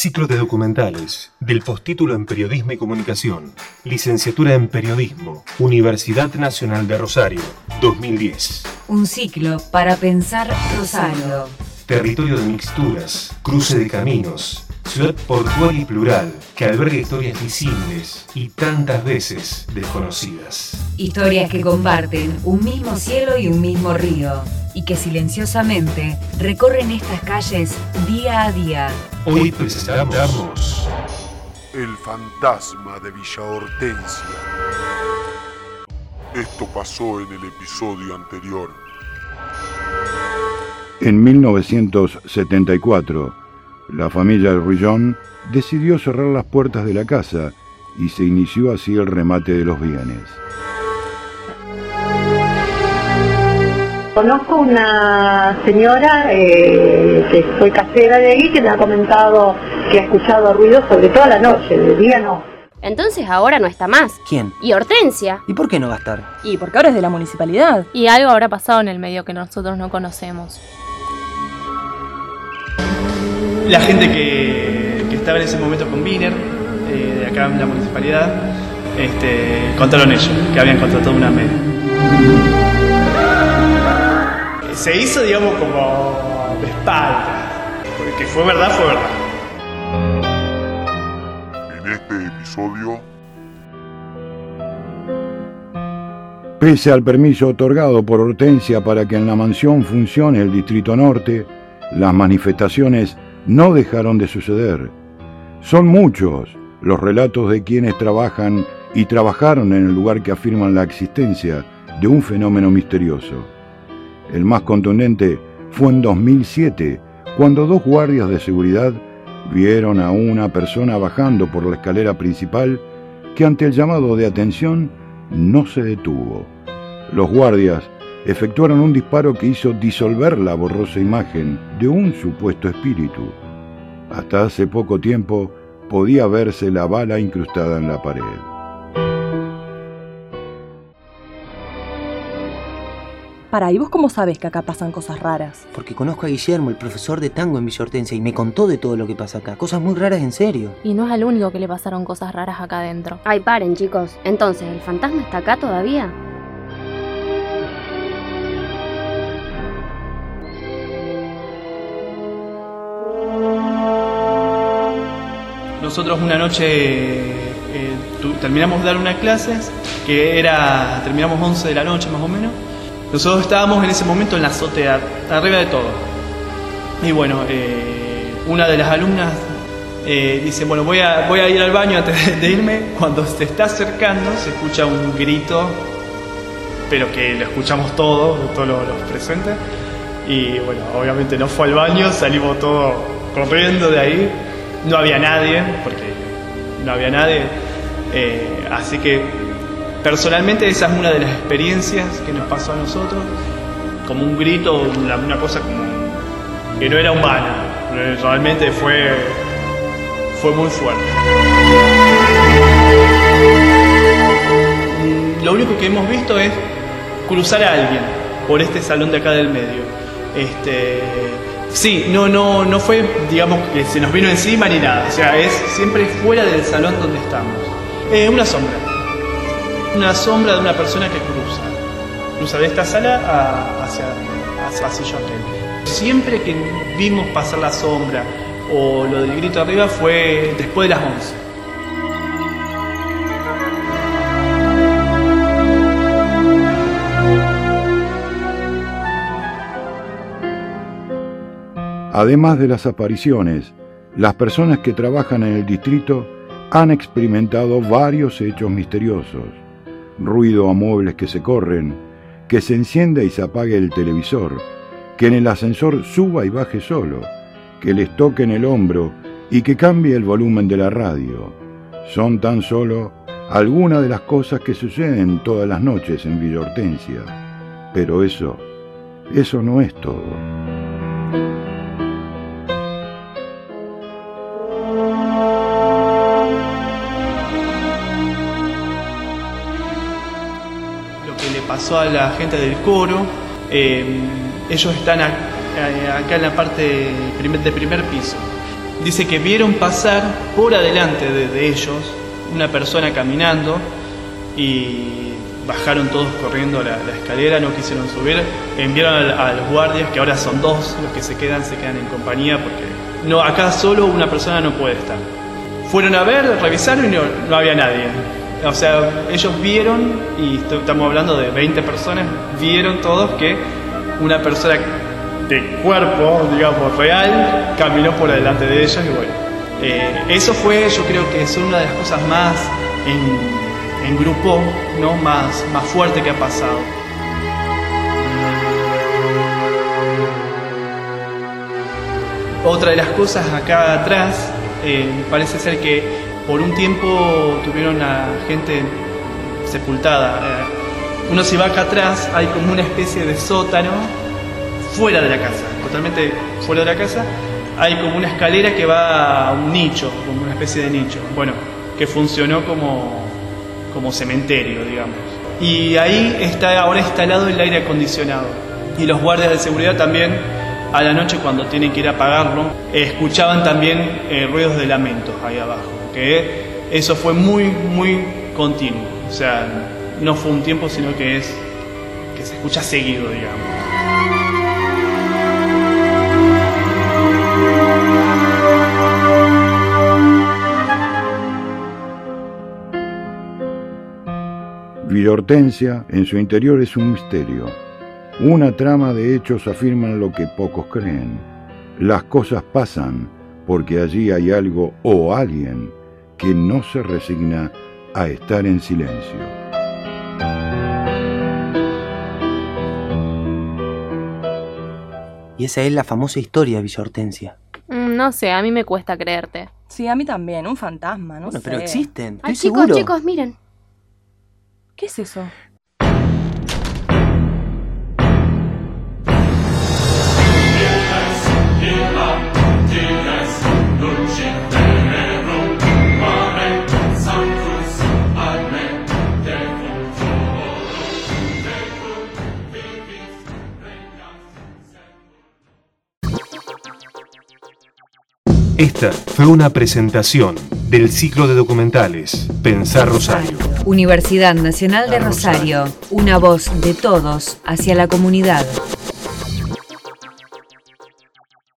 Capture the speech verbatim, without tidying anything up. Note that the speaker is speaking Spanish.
Ciclo de documentales del postítulo en Periodismo y Comunicación, Licenciatura en Periodismo, Universidad Nacional de Rosario, dos mil diez. Un ciclo para pensar Rosario. Territorio de mixturas, cruce de caminos, ciudad portuaria y plural, que alberga historias visibles y tantas veces desconocidas. Historias que comparten un mismo cielo y un mismo río, y que silenciosamente recorren estas calles día a día. Hoy presentamos El fantasma de Villa Hortensia. Esto pasó en el episodio anterior. En mil novecientos setenta y cuatro, la familia Ruillón decidió cerrar las puertas de la casa y se inició así el remate de los bienes. Conozco una señora eh, que fue casera de ahí que me ha comentado que ha escuchado ruidos sobre toda la noche, de día no. Entonces ahora no está más. ¿Quién? Y Hortensia. ¿Y por qué no va a estar? Y porque ahora es de la municipalidad. Y algo habrá pasado en el medio que nosotros no conocemos. La gente que, que estaba en ese momento con Wiener, eh, de acá en la municipalidad, este, contaron ellos que habían contratado una media. Se hizo, digamos, como de espalda, porque fue verdad, fue verdad. En este episodio, Pese al permiso otorgado por Hortensia para que en la mansión funcione el Distrito Norte, las manifestaciones no dejaron de suceder. Son muchos los relatos de quienes trabajan y trabajaron en el lugar que afirman la existencia de un fenómeno misterioso. El más contundente fue en dos mil siete, cuando dos guardias de seguridad vieron a una persona bajando por la escalera principal que ante el llamado de atención no se detuvo. Los guardias efectuaron un disparo que hizo disolver la borrosa imagen de un supuesto espíritu. Hasta hace poco tiempo podía verse la bala incrustada en la pared. Para, ¿y vos cómo sabés que acá pasan cosas raras? Porque conozco a Guillermo, el profesor de tango en Villa Hortensia, y me contó de todo lo que pasa acá. Cosas muy raras en serio. Y no es el único que le pasaron cosas raras acá adentro. Ay, paren, chicos. Entonces, ¿el fantasma está acá todavía? Nosotros una noche eh, tu, terminamos de dar una clase que era, terminamos once de la noche más o menos. Nosotros estábamos en ese momento en la azotea, arriba de todo. Y bueno, eh, una de las alumnas eh, dice, bueno, voy a, voy a ir al baño antes de irme. Cuando se está acercando se escucha un grito, pero que lo escuchamos todos, todos los, los presentes. Y bueno, obviamente no fue al baño, salimos todos corriendo de ahí. No había nadie, porque no había nadie. Eh, así que personalmente esa es una de las experiencias que nos pasó a nosotros, como un grito, una, una cosa como que no era humana, realmente fue, fue muy fuerte. Lo único que hemos visto es cruzar a alguien por este salón de acá del medio. Este, sí, no, no, no fue, digamos, que se nos vino encima ni nada, o sea, es siempre fuera del salón donde estamos. Eh, una sombra. Una sombra de una persona que cruza. Cruza de esta sala a, hacia, hacia el pasillo aquel. Siempre que vimos pasar la sombra o lo del grito arriba fue después de las once. Además de las apariciones, las personas que trabajan en el distrito han experimentado varios hechos misteriosos. Ruido a muebles que se corren, que se encienda y se apague el televisor, que en el ascensor suba y baje solo, que les toque en el hombro y que cambie el volumen de la radio. Son tan solo algunas de las cosas que suceden todas las noches en Villa Hortensia. Pero eso, eso no es todo. Pasó a la gente del coro, eh, ellos están a, a, acá en la parte primer, de primer piso. dice que vieron pasar por adelante de, de ellos una persona caminando y bajaron todos corriendo la, la escalera, no quisieron subir, enviaron a, a los guardias, que ahora son dos los que se quedan, se quedan en compañía porque no, acá solo una persona no puede estar. Fueron a ver, revisaron y no, no había nadie. O sea, ellos vieron, y estamos hablando de veinte personas, vieron todos que una persona de cuerpo, digamos, real, caminó por delante de ellos y bueno. Eh, eso fue, yo creo que es una de las cosas más en, en grupo, ¿no? más, más fuerte que ha pasado. Otra de las cosas acá atrás, eh, parece ser que por un tiempo tuvieron a gente sepultada. Eh, uno si va acá atrás, hay como una especie de sótano fuera de la casa, totalmente fuera de la casa. Hay como una escalera que va a un nicho, como una especie de nicho, bueno, que funcionó como, como cementerio, digamos. Y ahí está ahora instalado el aire acondicionado. Y los guardias de seguridad también, a la noche cuando tienen que ir a apagarlo, eh, escuchaban también eh, ruidos de lamentos ahí abajo, que eso fue muy, muy continuo. O sea, no fue un tiempo, sino que es que se escucha seguido, digamos. Villa Hortensia, en su interior, es un misterio. Una trama de hechos afirman lo que pocos creen. Las cosas pasan porque allí hay algo o alguien que no se resigna a estar en silencio. Y esa es la famosa historia de Villa Hortensia. Mm, no sé, a mí me cuesta creerte. Sí, a mí también, un fantasma, no bueno, sé. pero existen, estoy Ay, chicos, seguro. chicos, miren. ¿Qué es eso? Esta fue una presentación del ciclo de documentales Pensar Rosario. Universidad Nacional de Rosario, una voz de todos hacia la comunidad.